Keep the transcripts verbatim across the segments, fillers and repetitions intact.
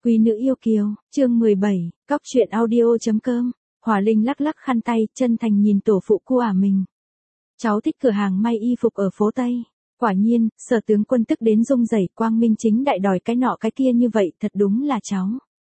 Quý nữ yêu kiều, chương mười bảy, cóc truyện audio.com, Hòa Linh lắc lắc khăn tay, chân thành nhìn tổ phụ của ả mình. Cháu thích cửa hàng may y phục ở phố Tây. Quả nhiên, Sở tướng quân tức đến rung rẩy, quang minh chính đại đòi cái nọ cái kia như vậy, thật đúng là cháu.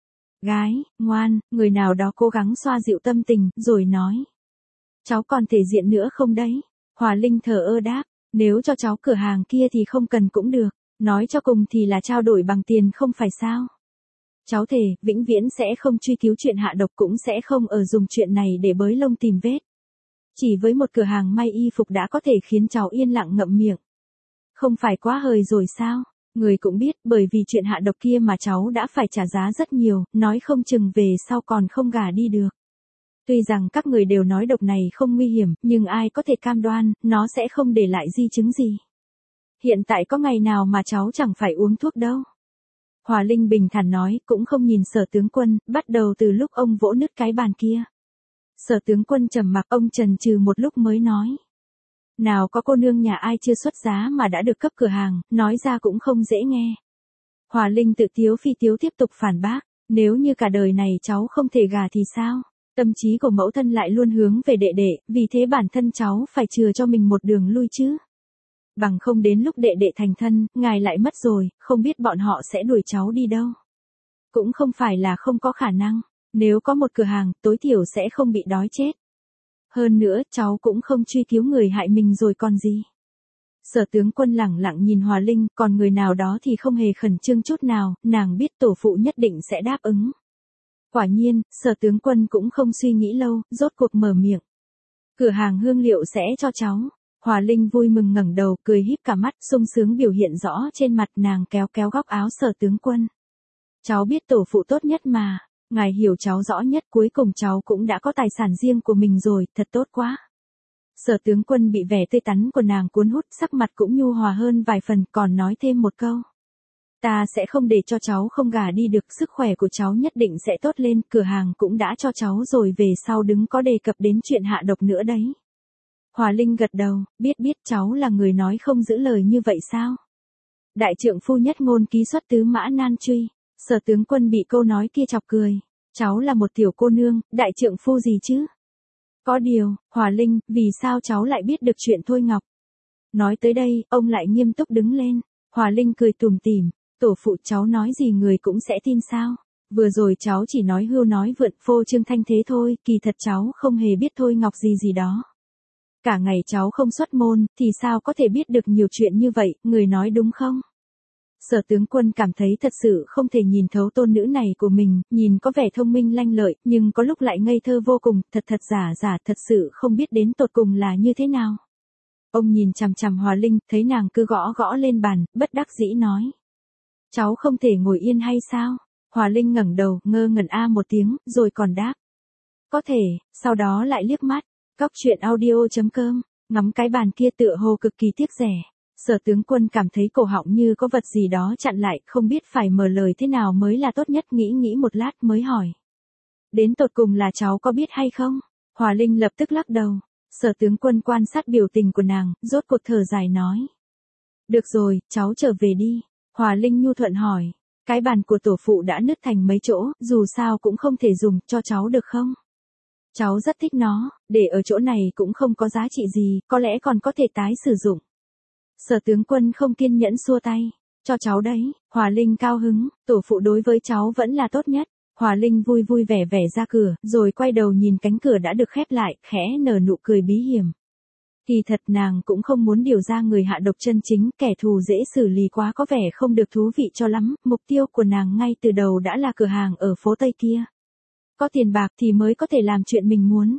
Gái, ngoan, người nào đó cố gắng xoa dịu tâm tình, rồi nói. Cháu còn thể diện nữa không đấy? Hòa Linh thờ ơ đáp, nếu cho cháu cửa hàng kia thì không cần cũng được, nói cho cùng thì là trao đổi bằng tiền không phải sao? Cháu thề, vĩnh viễn sẽ không truy cứu chuyện hạ độc, cũng sẽ không ở dùng chuyện này để bới lông tìm vết. Chỉ với một cửa hàng may y phục đã có thể khiến cháu yên lặng ngậm miệng. Không phải quá hời rồi sao? Người cũng biết, bởi vì chuyện hạ độc kia mà cháu đã phải trả giá rất nhiều, nói không chừng về sau còn không gả đi được. Tuy rằng các người đều nói độc này không nguy hiểm, nhưng ai có thể cam đoan, nó sẽ không để lại di chứng gì. Hiện tại có ngày nào mà cháu chẳng phải uống thuốc đâu. Hòa Linh bình thản nói, cũng không nhìn Sở tướng quân, bắt đầu từ lúc ông vỗ nứt cái bàn kia. Sở tướng quân trầm mặc, ông chần chừ một lúc mới nói. Nào có cô nương nhà ai chưa xuất giá mà đã được cấp cửa hàng, nói ra cũng không dễ nghe. Hòa Linh tự tiếu phi tiếu tiếp tục phản bác, nếu như cả đời này cháu không thể gả thì sao? Tâm trí của mẫu thân lại luôn hướng về đệ đệ, vì thế bản thân cháu phải chừa cho mình một đường lui chứ. Bằng không đến lúc đệ đệ thành thân, ngài lại mất rồi, không biết bọn họ sẽ đuổi cháu đi đâu. Cũng không phải là không có khả năng, nếu có một cửa hàng, tối thiểu sẽ không bị đói chết. Hơn nữa, cháu cũng không truy cứu người hại mình rồi còn gì. Sở tướng quân lẳng lặng nhìn Hòa Linh, còn người nào đó thì không hề khẩn trương chút nào, nàng biết tổ phụ nhất định sẽ đáp ứng. Quả nhiên, Sở tướng quân cũng không suy nghĩ lâu, rốt cuộc mở miệng. Cửa hàng hương liệu sẽ cho cháu. Hòa Linh vui mừng ngẩng đầu, cười híp cả mắt, sung sướng biểu hiện rõ trên mặt, nàng kéo kéo góc áo Sở tướng quân. Cháu biết tổ phụ tốt nhất mà, ngài hiểu cháu rõ nhất, cuối cùng cháu cũng đã có tài sản riêng của mình rồi, thật tốt quá. Sở tướng quân bị vẻ tươi tắn của nàng cuốn hút, sắc mặt cũng nhu hòa hơn vài phần, còn nói thêm một câu. Ta sẽ không để cho cháu không gả đi được, sức khỏe của cháu nhất định sẽ tốt lên, cửa hàng cũng đã cho cháu rồi, về sau đừng có đề cập đến chuyện hạ độc nữa đấy. Hòa Linh gật đầu, biết biết cháu là người nói không giữ lời như vậy sao? Đại trượng phu nhất ngôn ký xuất tứ mã nan truy. Sở tướng quân bị câu nói kia chọc cười. Cháu là một tiểu cô nương, đại trượng phu gì chứ? Có điều, Hòa Linh, vì sao cháu lại biết được chuyện Thôi Ngọc? Nói tới đây, ông lại nghiêm túc đứng lên. Hòa Linh cười tủm tỉm, tổ phụ cháu nói gì người cũng sẽ tin sao? Vừa rồi cháu chỉ nói hưu nói vượn, phô trương thanh thế thôi, kỳ thật cháu không hề biết Thôi Ngọc gì gì đó. Cả ngày cháu không xuất môn, thì sao có thể biết được nhiều chuyện như vậy, người nói đúng không? Sở tướng quân cảm thấy thật sự không thể nhìn thấu tôn nữ này của mình, nhìn có vẻ thông minh lanh lợi, nhưng có lúc lại ngây thơ vô cùng, thật thật giả giả, thật sự không biết đến tột cùng là như thế nào. Ông nhìn chằm chằm Hòa Linh, thấy nàng cứ gõ gõ lên bàn, bất đắc dĩ nói. Cháu không thể ngồi yên hay sao? Hòa Linh ngẩng đầu, ngơ ngẩn a một tiếng, rồi còn đáp. Có thể, sau đó lại liếc mắt. Cóc truyện audio.com, ngắm cái bàn kia tựa hồ cực kỳ tiếc rẻ. Sở tướng quân cảm thấy cổ họng như có vật gì đó chặn lại, không biết phải mở lời thế nào mới là tốt nhất, nghĩ nghĩ một lát mới hỏi. Đến tột cùng là cháu có biết hay không? Hòa Linh lập tức lắc đầu. Sở tướng quân quan sát biểu tình của nàng, rốt cuộc thở dài nói. Được rồi, cháu trở về đi. Hòa Linh nhu thuận hỏi. Cái bàn của tổ phụ đã nứt thành mấy chỗ, dù sao cũng không thể dùng, cho cháu được không? Cháu rất thích nó, để ở chỗ này cũng không có giá trị gì, có lẽ còn có thể tái sử dụng. Sở tướng quân không kiên nhẫn xua tay. Cho cháu đấy. Hòa Linh cao hứng, tổ phụ đối với cháu vẫn là tốt nhất. Hòa Linh vui vui vẻ vẻ ra cửa, rồi quay đầu nhìn cánh cửa đã được khép lại, khẽ nở nụ cười bí hiểm. Thì thật nàng cũng không muốn điều ra người hạ độc chân chính, kẻ thù dễ xử lý quá có vẻ không được thú vị cho lắm, mục tiêu của nàng ngay từ đầu đã là cửa hàng ở phố Tây kia. Có tiền bạc thì mới có thể làm chuyện mình muốn.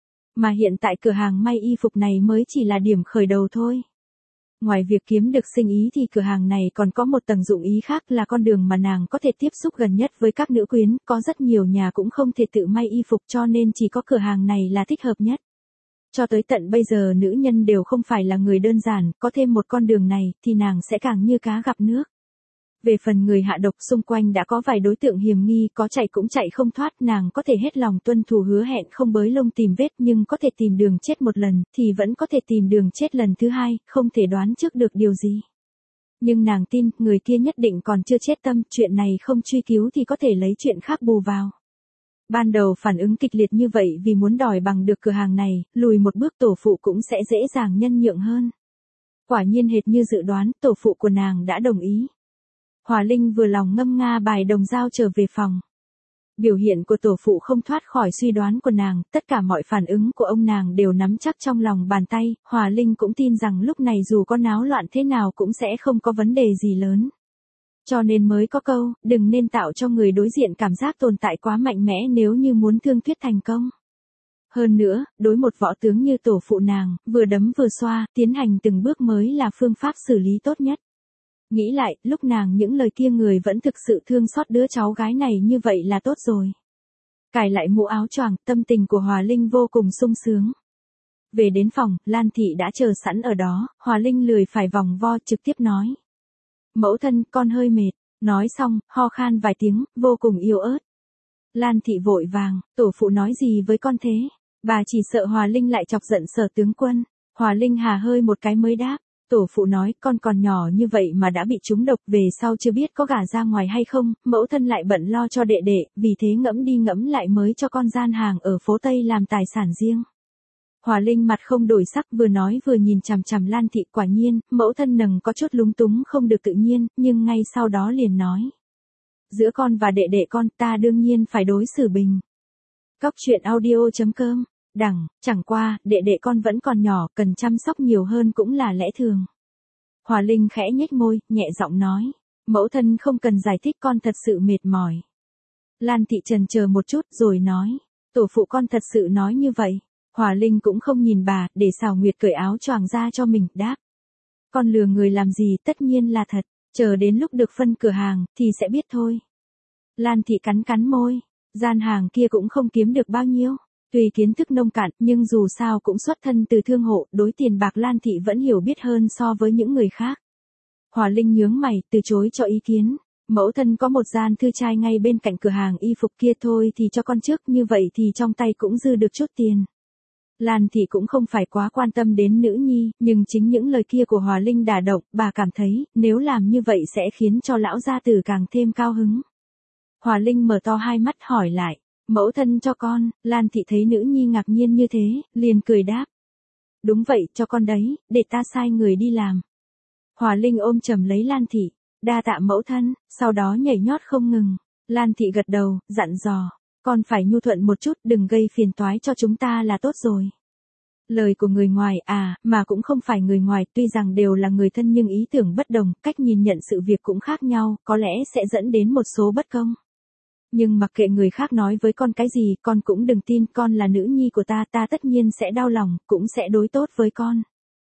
Mà hiện tại cửa hàng may y phục này mới chỉ là điểm khởi đầu thôi. Ngoài việc kiếm được sinh ý thì cửa hàng này còn có một tầng dụng ý khác, là con đường mà nàng có thể tiếp xúc gần nhất với các nữ quyến, có rất nhiều nhà cũng không thể tự may y phục cho nên chỉ có cửa hàng này là thích hợp nhất. Cho tới tận bây giờ nữ nhân đều không phải là người đơn giản, có thêm một con đường này thì nàng sẽ càng như cá gặp nước. Về phần người hạ độc, xung quanh đã có vài đối tượng hiểm nghi, có chạy cũng chạy không thoát, nàng có thể hết lòng tuân thủ hứa hẹn không bới lông tìm vết, nhưng có thể tìm đường chết một lần, thì vẫn có thể tìm đường chết lần thứ hai, không thể đoán trước được điều gì. Nhưng nàng tin, người kia nhất định còn chưa chết tâm, chuyện này không truy cứu thì có thể lấy chuyện khác bù vào. Ban đầu phản ứng kịch liệt như vậy vì muốn đòi bằng được cửa hàng này, lùi một bước tổ phụ cũng sẽ dễ dàng nhân nhượng hơn. Quả nhiên hệt như dự đoán, tổ phụ của nàng đã đồng ý. Hòa Linh vừa lòng ngâm nga bài đồng dao trở về phòng. Biểu hiện của tổ phụ không thoát khỏi suy đoán của nàng, tất cả mọi phản ứng của ông nàng đều nắm chắc trong lòng bàn tay, Hòa Linh cũng tin rằng lúc này dù có náo loạn thế nào cũng sẽ không có vấn đề gì lớn. Cho nên mới có câu, đừng nên tạo cho người đối diện cảm giác tồn tại quá mạnh mẽ nếu như muốn thương thuyết thành công. Hơn nữa, đối một võ tướng như tổ phụ nàng, vừa đấm vừa xoa, tiến hành từng bước mới là phương pháp xử lý tốt nhất. Nghĩ lại, lúc nàng những lời kia người vẫn thực sự thương xót đứa cháu gái này như vậy là tốt rồi. Cài lại mũ áo choàng, tâm tình của Hòa Linh vô cùng sung sướng. Về đến phòng, Lan Thị đã chờ sẵn ở đó, Hòa Linh lười phải vòng vo trực tiếp nói. Mẫu thân, con hơi mệt. Nói xong, ho khan vài tiếng, vô cùng yếu ớt. Lan Thị vội vàng, tổ phụ nói gì với con thế? Bà chỉ sợ Hòa Linh lại chọc giận Sở tướng quân. Hòa Linh hà hơi một cái mới đáp. Tổ phụ nói, con còn nhỏ như vậy mà đã bị trúng độc, về sau chưa biết có gả ra ngoài hay không, mẫu thân lại bận lo cho đệ đệ, vì thế ngẫm đi ngẫm lại mới cho con gian hàng ở phố Tây làm tài sản riêng. Hòa Linh mặt không đổi sắc, vừa nói vừa nhìn chằm chằm Lan Thị. Quả nhiên, mẫu thân nầng có chút lúng túng không được tự nhiên, nhưng ngay sau đó liền nói. Giữa con và đệ đệ con, ta đương nhiên phải đối xử bình. Cóc truyện audio chấm com, đẳng, chẳng qua, đệ đệ con vẫn còn nhỏ, cần chăm sóc nhiều hơn cũng là lẽ thường. Hòa Linh khẽ nhếch môi, nhẹ giọng nói. Mẫu thân không cần giải thích, con thật sự mệt mỏi. Lan Thị chần chờ một chút rồi nói. Tổ phụ con thật sự nói như vậy. Hòa Linh cũng không nhìn bà, để Sào Nguyệt cởi áo choàng ra cho mình, đáp. Con lừa người làm gì, tất nhiên là thật, chờ đến lúc được phân cửa hàng, thì sẽ biết thôi. Lan Thị cắn cắn môi, gian hàng kia cũng không kiếm được bao nhiêu. Tuy kiến thức nông cạn, nhưng dù sao cũng xuất thân từ thương hộ, đối tiền bạc Lan Thị vẫn hiểu biết hơn so với những người khác. Hòa Linh nhướng mày, từ chối cho ý kiến. Mẫu thân có một gian thư trai ngay bên cạnh cửa hàng y phục kia thôi thì cho con trước, như vậy thì trong tay cũng dư được chút tiền. Lan Thị cũng không phải quá quan tâm đến nữ nhi, nhưng chính những lời kia của Hòa Linh đả động, bà cảm thấy, nếu làm như vậy sẽ khiến cho lão gia tử càng thêm cao hứng. Hòa Linh mở to hai mắt hỏi lại, mẫu thân cho con, Lan Thị thấy nữ nhi ngạc nhiên như thế, liền cười đáp. Đúng vậy, cho con đấy, để ta sai người đi làm. Hòa Linh ôm chầm lấy Lan Thị, đa tạ mẫu thân, sau đó nhảy nhót không ngừng. Lan Thị gật đầu, dặn dò. Con phải nhu thuận một chút, đừng gây phiền toái cho chúng ta là tốt rồi. Lời của người ngoài, à, mà cũng không phải người ngoài, tuy rằng đều là người thân nhưng ý tưởng bất đồng, cách nhìn nhận sự việc cũng khác nhau, có lẽ sẽ dẫn đến một số bất công. Nhưng mặc kệ người khác nói với con cái gì, con cũng đừng tin, con là nữ nhi của ta, ta tất nhiên sẽ đau lòng, cũng sẽ đối tốt với con.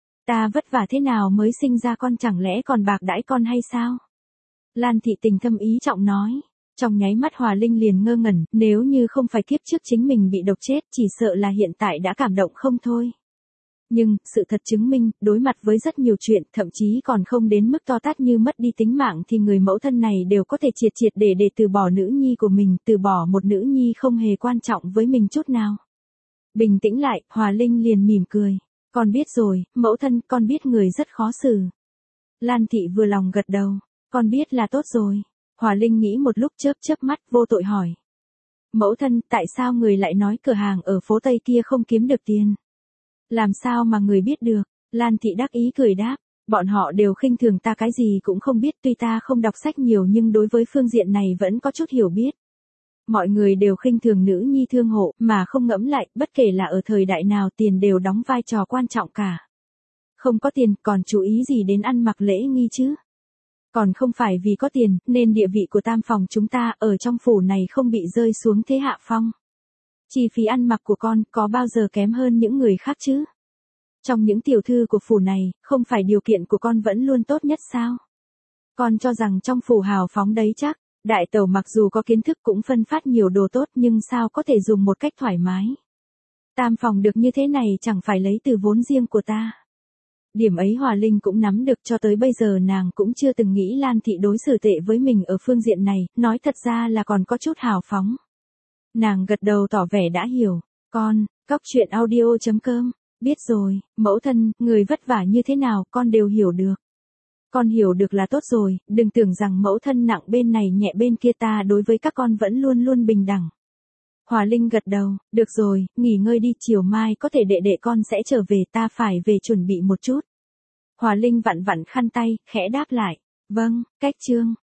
Ta vất vả thế nào mới sinh ra con, chẳng lẽ còn bạc đãi con hay sao? Lan Thị tình thâm ý trọng nói. Trong nháy mắt Hòa Linh liền ngơ ngẩn, nếu như không phải kiếp trước chính mình bị độc chết, chỉ sợ là hiện tại đã cảm động không thôi. Nhưng, sự thật chứng minh, đối mặt với rất nhiều chuyện, thậm chí còn không đến mức to tát như mất đi tính mạng thì người mẫu thân này đều có thể triệt triệt để để từ bỏ nữ nhi của mình, từ bỏ một nữ nhi không hề quan trọng với mình chút nào. Bình tĩnh lại, Hòa Linh liền mỉm cười. Con biết rồi, mẫu thân, con biết người rất khó xử. Lan Thị vừa lòng gật đầu. Con biết là tốt rồi. Hòa Linh nghĩ một lúc chớp chớp mắt, vô tội hỏi. Mẫu thân, tại sao người lại nói cửa hàng ở phố Tây kia không kiếm được tiền? Làm sao mà người biết được? Lan Thị đắc ý cười đáp. Bọn họ đều khinh thường ta cái gì cũng không biết, tuy ta không đọc sách nhiều nhưng đối với phương diện này vẫn có chút hiểu biết. Mọi người đều khinh thường nữ nhi thương hộ, mà không ngẫm lại, bất kể là ở thời đại nào tiền đều đóng vai trò quan trọng cả. Không có tiền, còn chú ý gì đến ăn mặc lễ nghi chứ? Còn không phải vì có tiền, nên địa vị của tam phòng chúng ta ở trong phủ này không bị rơi xuống thế hạ phong. Chi phí ăn mặc của con có bao giờ kém hơn những người khác chứ? Trong những tiểu thư của phủ này, không phải điều kiện của con vẫn luôn tốt nhất sao? Con cho rằng trong phủ hào phóng đấy chắc, đại tẩu mặc dù có kiến thức cũng phân phát nhiều đồ tốt nhưng sao có thể dùng một cách thoải mái. Tam phòng được như thế này chẳng phải lấy từ vốn riêng của ta. Điểm ấy Hòa Linh cũng nắm được, cho tới bây giờ nàng cũng chưa từng nghĩ Lan Thị đối xử tệ với mình ở phương diện này, nói thật ra là còn có chút hào phóng. Nàng gật đầu tỏ vẻ đã hiểu. Con, cóc truyện audio chấm com, biết rồi, mẫu thân, người vất vả như thế nào con đều hiểu được. Con hiểu được là tốt rồi, đừng tưởng rằng mẫu thân nặng bên này nhẹ bên kia, ta đối với các con vẫn luôn luôn bình đẳng. Hòa Linh gật đầu, được rồi, nghỉ ngơi đi, chiều mai có thể đệ đệ con sẽ trở về, ta phải về chuẩn bị một chút. Hòa Linh vặn vặn khăn tay, khẽ đáp lại, vâng, cách chương.